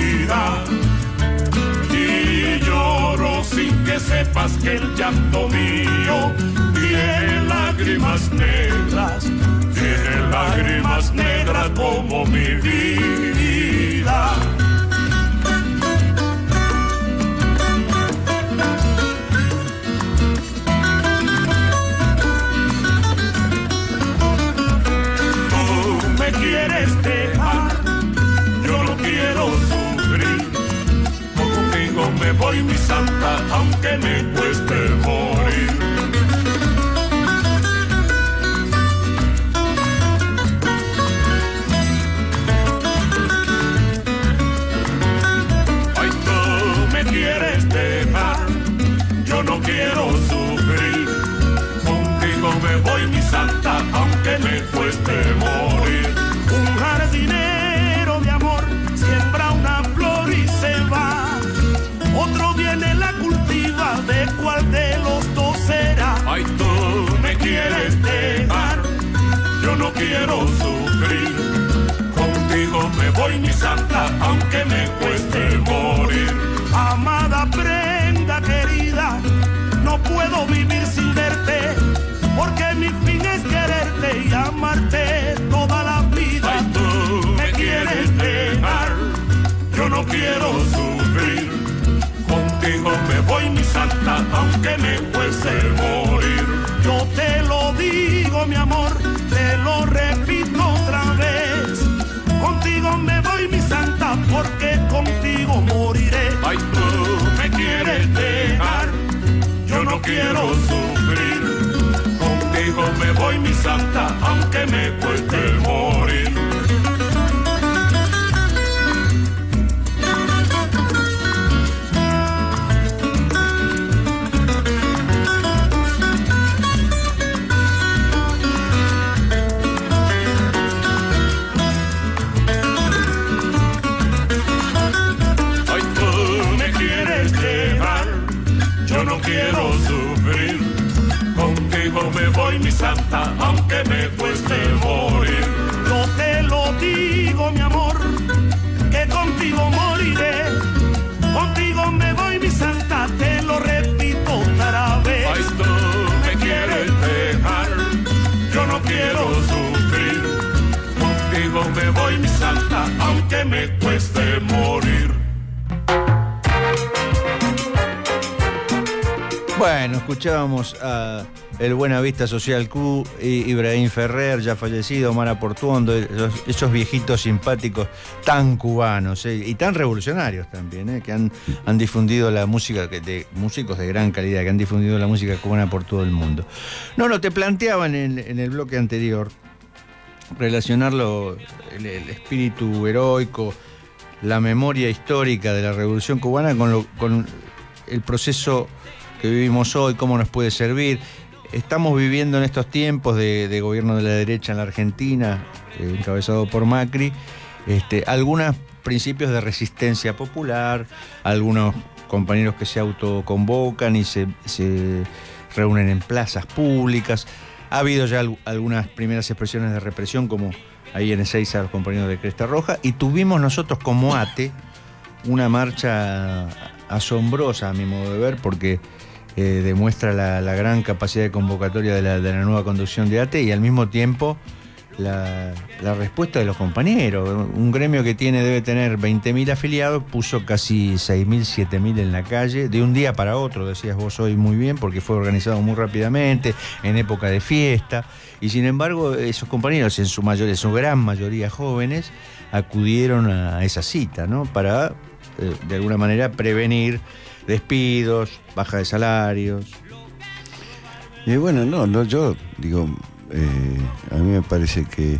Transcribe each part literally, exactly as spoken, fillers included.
vida. Y lloro sin que sepas que el llanto mío tiene lágrimas negras, tiene lágrimas negras como mi vida. Quieres dejar, yo no quiero sufrir. Contigo me voy, mi santa, aunque me cueste morir. Ay, tú me quieres dejar, yo no quiero sufrir. Contigo me voy, mi santa, aunque me cueste morir. Un jardinero de amor siembra una flor y se va. Otro viene, la cultiva, ¿de cuál de los dos será? Ay, tú me quieres dejar, yo no quiero sufrir. Contigo me voy, mi santa, aunque me cueste morir. Amada prenda querida, no puedo vivir sin verte, porque mi fin es quererte y amarte toda la vida. Ay, tú me quieres dejar, yo no quiero sufrir. Contigo me voy, mi santa, aunque me cueste morir. Yo te lo digo, mi amor, te lo repito otra vez. Contigo me voy, mi santa, porque contigo moriré. Ay, tú me quieres dejar, yo no quiero sufrir. Contigo me voy, mi santa, aunque me cueste morir. Ay, tú me quieres dejar, yo no quiero sufrir. Contigo me voy, mi santa, aunque me cueste morir. Yo te lo digo, mi amor, que contigo moriré. Contigo me voy, mi santa, te lo repito otra vez. Ay, tú me quieres dejar, yo no quiero sufrir. Contigo me voy, mi santa, aunque me cueste morir. Bueno, escuchábamos a el Buenavista Social Club, Ibrahim Ferrer, ya fallecido, Mara Portuondo, esos, esos viejitos simpáticos tan cubanos eh, y tan revolucionarios también, eh, que han, han difundido la música, de músicos de gran calidad, que han difundido la música cubana por todo el mundo. No, no, te planteaba en el, en el bloque anterior relacionarlo, el, el espíritu heroico, la memoria histórica de la Revolución Cubana con, lo, con el proceso que vivimos hoy, cómo nos puede servir. Estamos viviendo en estos tiempos de, de gobierno de la derecha en la Argentina, eh, encabezado por Macri, este, algunos principios de resistencia popular, algunos compañeros que se autoconvocan y se, se reúnen en plazas públicas. Ha habido ya algunas primeras expresiones de represión, como ahí en Ezeiza los compañeros de Cresta Roja, y tuvimos nosotros como A T E una marcha asombrosa, a mi modo de ver, porque Eh, demuestra la, la gran capacidad de convocatoria de la, de la nueva conducción de A T E y al mismo tiempo la, la respuesta de los compañeros. Un gremio que tiene debe tener veinte mil afiliados, puso casi seis mil, siete mil en la calle, de un día para otro, decías vos hoy muy bien, porque fue organizado muy rápidamente, en época de fiesta, y sin embargo esos compañeros, en su mayoría, en su gran mayoría jóvenes, acudieron a esa cita, ¿no? Para, eh, de alguna manera, prevenir despidos, baja de salarios. Y bueno, no, no yo digo, eh, a mí me parece que,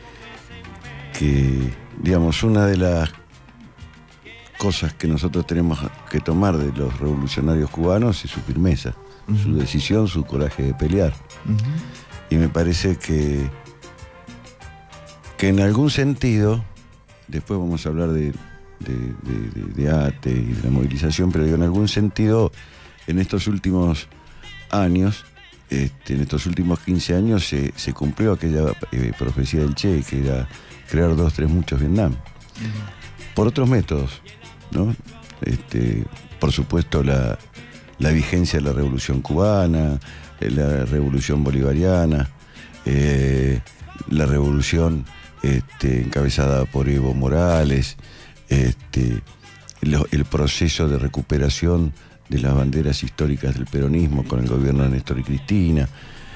que, digamos, una de las cosas que nosotros tenemos que tomar de los revolucionarios cubanos es su firmeza, uh-huh. su decisión, su coraje de pelear. Uh-huh. Y me parece que, que en algún sentido, después vamos a hablar de De, de, de A T E y de la movilización, pero digo, en algún sentido, en estos últimos años, este, en estos últimos quince años, se, se cumplió aquella eh, profecía del Che, que era crear dos, tres, muchos Vietnam. Uh-huh. por otros métodos, ¿no? Este, por supuesto, la, la vigencia de la Revolución Cubana, la Revolución Bolivariana, eh, la revolución este, encabezada por Evo Morales, este, lo, el proceso de recuperación de las banderas históricas del peronismo con el gobierno de Néstor y Cristina,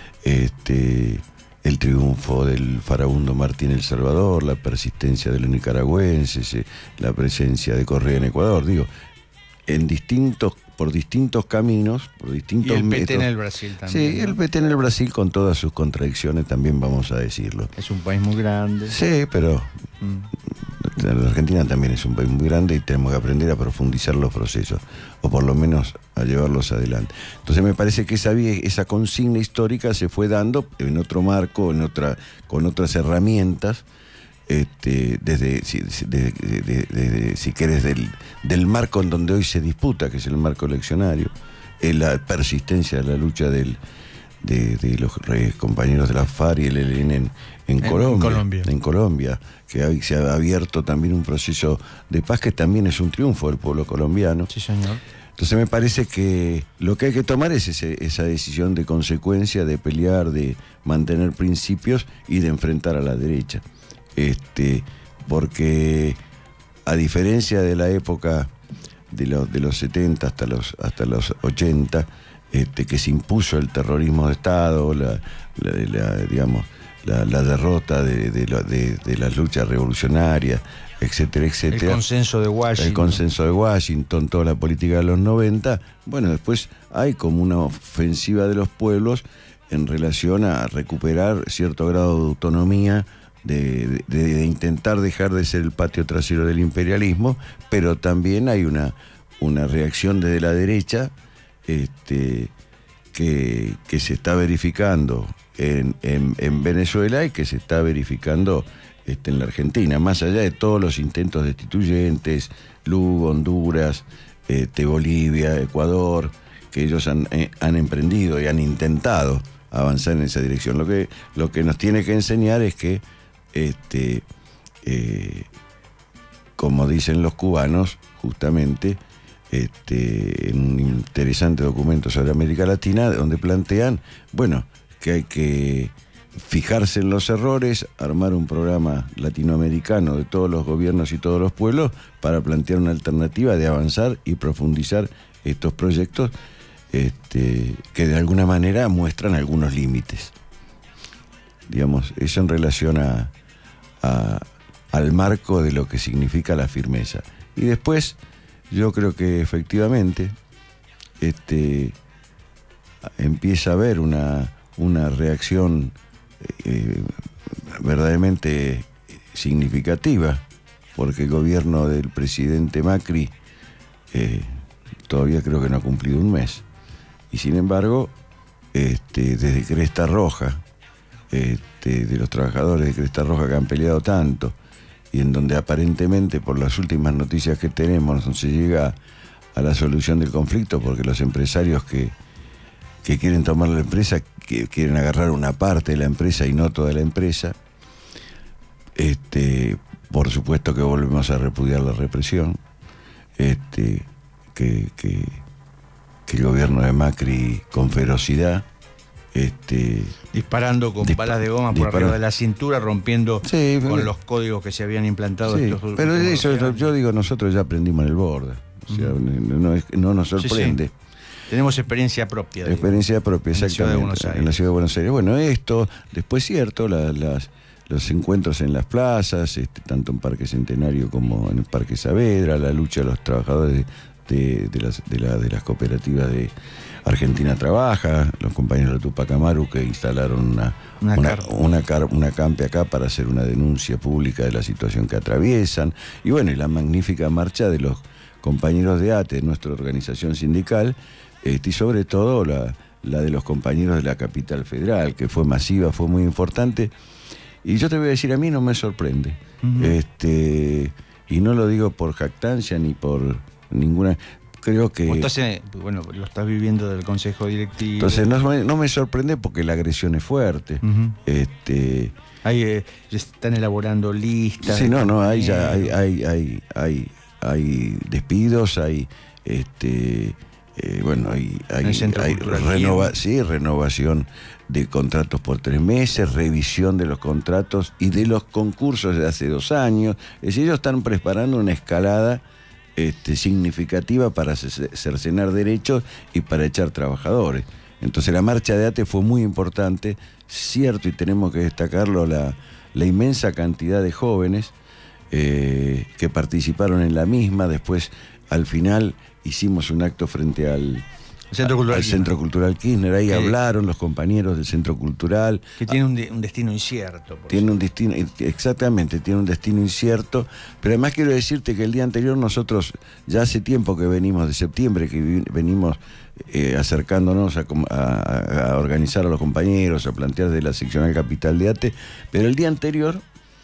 este, el triunfo del farabundo Martí en El Salvador, la persistencia de los nicaragüenses, eh, la presencia de Correa en Ecuador, digo, en distintos, por distintos caminos, por distintos y el métodos. P T en el Brasil también. Sí, ¿no? el P T en el Brasil con todas sus contradicciones también, vamos a decirlo. Es un país muy grande. Sí, pero Mm. la Argentina también es un país muy grande y tenemos que aprender a profundizar los procesos, o por lo menos a llevarlos adelante. Entonces me parece que esa, esa consigna histórica se fue dando en otro marco, en otra, con otras herramientas, este, desde, si, desde, desde, desde, si querés, del, del marco en donde hoy se disputa, que es el marco eleccionario, eh, la persistencia de la lucha del, de, de los eh, compañeros de la FARC y el E L N en, en, en Colombia, Colombia. En Colombia, que hay, se ha abierto también un proceso de paz que también es un triunfo del pueblo colombiano. Sí, señor. Entonces me parece que lo que hay que tomar es ese, esa decisión de consecuencia, de pelear, de mantener principios y de enfrentar a la derecha. Este, porque a diferencia de la época de los, de los setenta hasta los, hasta los ochenta, este, que se impuso el terrorismo de Estado, la, la, la, digamos, la, la derrota de, de, de, de las luchas revolucionarias, etcétera, etcétera. El consenso de Washington. El consenso de Washington, toda la política de los noventa. Bueno, después hay como una ofensiva de los pueblos en relación a recuperar cierto grado de autonomía, de, de, de intentar dejar de ser el patio trasero del imperialismo, pero también hay una, una reacción desde la derecha este, que, que se está verificando en, en, en Venezuela y que se está verificando Este, en la Argentina, más allá de todos los intentos destituyentes, Lugo, Honduras, este, Bolivia, Ecuador, que ellos han, eh, han emprendido y han intentado avanzar en esa dirección. Lo que, lo que nos tiene que enseñar es que, este, eh, como dicen los cubanos, justamente, este, en un interesante documento sobre América Latina, donde plantean, bueno, que hay que fijarse en los errores, armar un programa latinoamericano de todos los gobiernos y todos los pueblos para plantear una alternativa de avanzar y profundizar estos proyectos este, que de alguna manera muestran algunos límites. Digamos, eso en relación a, a, al marco de lo que significa la firmeza. Y después, yo creo que efectivamente este, empieza a haber una, una reacción Eh, verdaderamente significativa, porque el gobierno del presidente Macri eh, todavía creo que no ha cumplido un mes, y sin embargo este, desde Cresta Roja, este, de los trabajadores de Cresta Roja que han peleado tanto, y en donde aparentemente por las últimas noticias que tenemos no se llega a la solución del conflicto, porque los empresarios que que quieren tomar la empresa, que quieren agarrar una parte de la empresa y no toda la empresa. Este, por supuesto que volvemos a repudiar la represión, este, que, que, que el gobierno de Macri con ferocidad, este, disparando con balas de goma por arriba de la cintura, rompiendo sí, con pero, los códigos que se habían implantado sí, estos pero eso, yo, yo digo, nosotros ya aprendimos en el borde, o sea, uh-huh. no, no, no nos sorprende. Sí, sí. Tenemos experiencia propia. Digo, experiencia propia, exactamente. En la ciudad de Buenos Aires. En la ciudad de Buenos Aires. Bueno, esto, después cierto, la, las, los encuentros en las plazas, este, tanto en Parque Centenario como en el Parque Saavedra, la lucha de los trabajadores de, de, de, las, de, la, de las cooperativas de Argentina Trabaja, los compañeros de Tupac Amaru que instalaron una, una, una, una, car, una campe acá para hacer una denuncia pública de la situación que atraviesan. Y bueno, y la magnífica marcha de los compañeros de A T E, de nuestra organización sindical, Este, y sobre todo la, la de los compañeros de la Capital Federal, que fue masiva, fue muy importante. Y yo te voy a decir, a mí no me sorprende. Uh-huh. este, y no lo digo por jactancia ni por ninguna... creo que... Entonces, bueno, lo estás viviendo del consejo directivo. Entonces no, no me sorprende porque la agresión es fuerte. Uh-huh. este, hay, eh, están elaborando listas. Sí, no, no, hay ya hay, hay, hay, hay, hay despidos, hay este eh, bueno, hay, hay, hay renova, sí, renovación de contratos por tres meses, revisión de los contratos y de los concursos de hace dos años. Es decir, ellos están preparando una escalada Este, significativa para cercenar derechos y para echar trabajadores. Entonces la marcha de ATE fue muy importante, cierto, y tenemos que destacarlo, la, la inmensa cantidad de jóvenes eh, que participaron en la misma. Después, al final, hicimos un acto frente al Centro Cultural, al Centro Cultural Kirchner. Ahí que, hablaron los compañeros del Centro Cultural. Que tiene un, de, un destino incierto. Tiene un destino, exactamente, tiene un destino incierto. Pero además quiero decirte que el día anterior nosotros, ya hace tiempo que venimos, de septiembre, que venimos eh, acercándonos a, a, a organizar a los compañeros, a plantear de la seccional capital de ATE, pero el día anterior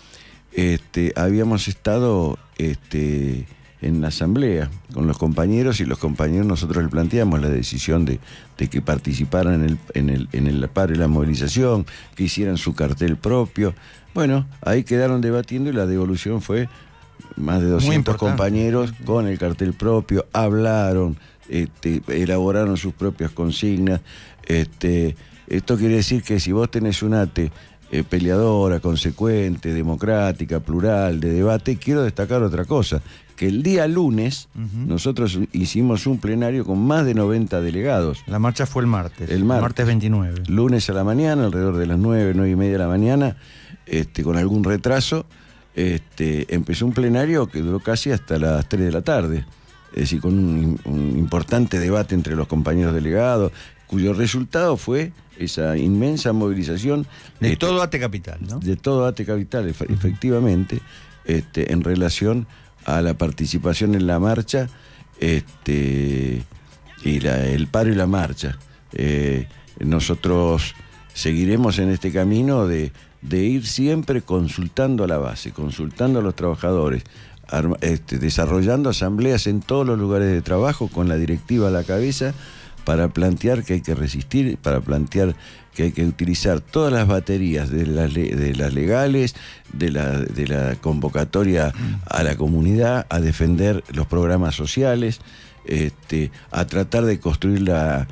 este, habíamos estado... Este, en la asamblea con los compañeros, y los compañeros nosotros le planteamos la decisión de, de que participaran en el, en el, en el paro y la movilización, que hicieran su cartel propio. Bueno, ahí quedaron debatiendo y la devolución fue más de doscientos compañeros con el cartel propio, hablaron, este, elaboraron sus propias consignas. Este, esto quiere decir que si vos tenés un ATE eh, peleadora, consecuente, democrática, plural, de debate, quiero destacar otra cosa, que el día lunes uh-huh. nosotros hicimos un plenario con más de noventa delegados. La marcha fue el martes, el martes, martes veintinueve. Lunes a la mañana, alrededor de las nueve, nueve y media de la mañana, este, con algún retraso, este, empezó un plenario que duró casi hasta las tres de la tarde. Es decir, con un, un importante debate entre los compañeros delegados, cuyo resultado fue esa inmensa movilización. De este, todo ATE Capital, ¿no? De todo ATE Capital, uh-huh. efectivamente, este, en relación a la participación en la marcha, este, y la, el paro y la marcha. Eh, nosotros seguiremos en este camino de, de ir siempre consultando a la base, consultando a los trabajadores, arma, este, desarrollando asambleas en todos los lugares de trabajo con la directiva a la cabeza, para plantear que hay que resistir, para plantear que hay que utilizar todas las baterías de las, de las legales, de la, de la convocatoria a la comunidad, a defender los programas sociales, este, a tratar de construir la,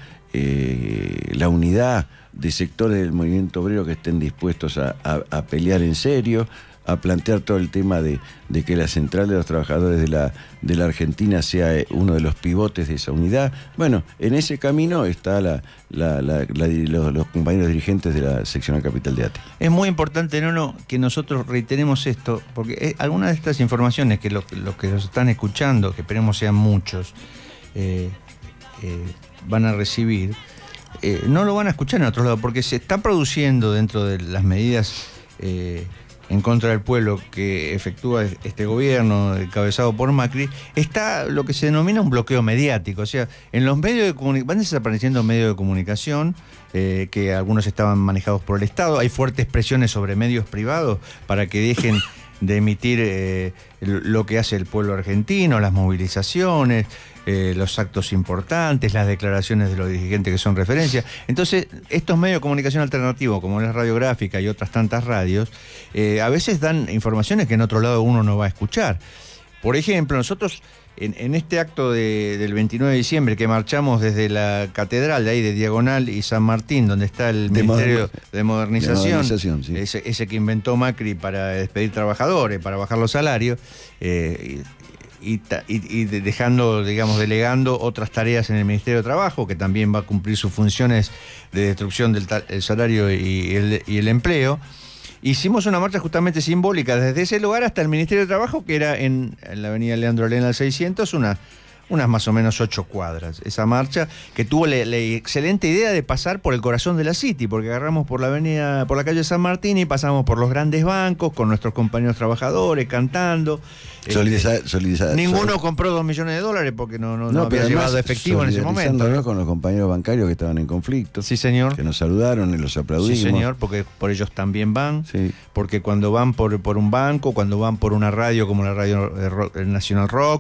eh, la unidad de sectores del movimiento obrero que estén dispuestos a, a, a pelear en serio, a plantear todo el tema de, de que la central de los trabajadores de la, de la Argentina sea uno de los pivotes de esa unidad. Bueno, en ese camino está la, la, la, la, los, los compañeros dirigentes de la seccional capital de ATE. Es muy importante, Nono, que nosotros reiteremos esto, porque eh, algunas de estas informaciones que los lo que nos están escuchando, que esperemos sean muchos, eh, eh, van a recibir, eh, no lo van a escuchar en otro lado, porque se está produciendo dentro de las medidas Eh, en contra del pueblo que efectúa este gobierno encabezado por Macri, está lo que se denomina un bloqueo mediático. O sea, en los medios de comunicación, van desapareciendo medios de comunicación, eh, que algunos estaban manejados por el Estado. Hay fuertes presiones sobre medios privados para que dejen de emitir eh, lo que hace el pueblo argentino, las movilizaciones, eh, los actos importantes, las declaraciones de los dirigentes que son referencia. Entonces, estos medios de comunicación alternativos, como la radiográfica y otras tantas radios, eh, a veces dan informaciones que en otro lado uno no va a escuchar. Por ejemplo, nosotros en, en este acto de, del veintinueve de diciembre que marchamos desde la catedral de ahí de Diagonal y San Martín, donde está el de Ministerio moder de Modernización, de modernización sí. ese, ese que inventó Macri para despedir trabajadores, para bajar los salarios, eh, y, y, y dejando, digamos, delegando otras tareas en el Ministerio de Trabajo, que también va a cumplir sus funciones de destrucción del el salario y el, y el empleo. Hicimos una marcha justamente simbólica desde ese lugar hasta el Ministerio de Trabajo, que era en, en la avenida Leandro Alena al seiscientos, una, unas más o menos ocho cuadras. Esa marcha que tuvo la, la excelente idea de pasar por el corazón de la City, porque agarramos por la avenida, por la calle San Martín y pasamos por los grandes bancos con nuestros compañeros trabajadores cantando. Solidizar, eh, solidizar, ninguno sol... compró dos millones de dólares porque no, no, no, no había llevado efectivo en ese momento, ¿no? Con los compañeros bancarios que estaban en conflicto. Sí, señor. Que nos saludaron y los aplaudimos. Sí, señor, porque por ellos también van. Sí. Porque cuando van por, por un banco, cuando van por una radio como la Radio Nacional Rock,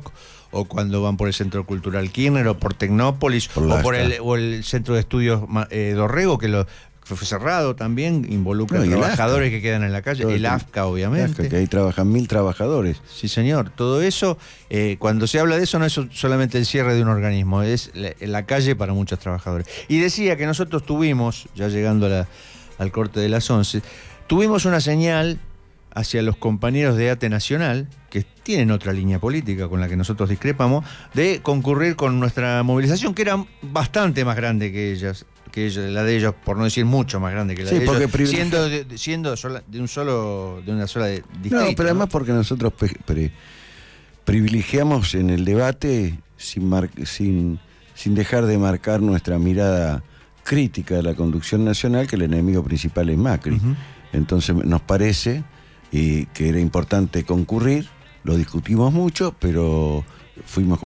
o cuando van por el Centro Cultural Kirchner, o por Tecnópolis, por o por el, o el Centro de Estudios eh, Dorrego, que lo fue cerrado también, involucra no, trabajadores que quedan en la calle, el AFCA, obviamente. El AFCA, que ahí trabajan mil trabajadores. Sí, señor. Todo eso, eh, cuando se habla de eso, no es solamente el cierre de un organismo, es la, la calle para muchos trabajadores. Y decía que nosotros tuvimos, ya llegando a la, al corte de las once, tuvimos una señal hacia los compañeros de ATE Nacional, que tienen otra línea política con la que nosotros discrepamos, de concurrir con nuestra movilización, que era bastante más grande que ellas. Que ella, la de ellos, por no decir mucho más grande que la sí, de ellos, privileg... siendo, de, siendo sola, de un solo, de una sola distrito. No, pero además, ¿no? Porque nosotros pre pre privilegiamos en el debate sin, mar sin, sin dejar de marcar nuestra mirada crítica de la conducción nacional, que el enemigo principal es Macri. Uh-huh. Entonces nos parece y que era importante concurrir, lo discutimos mucho, pero fuimos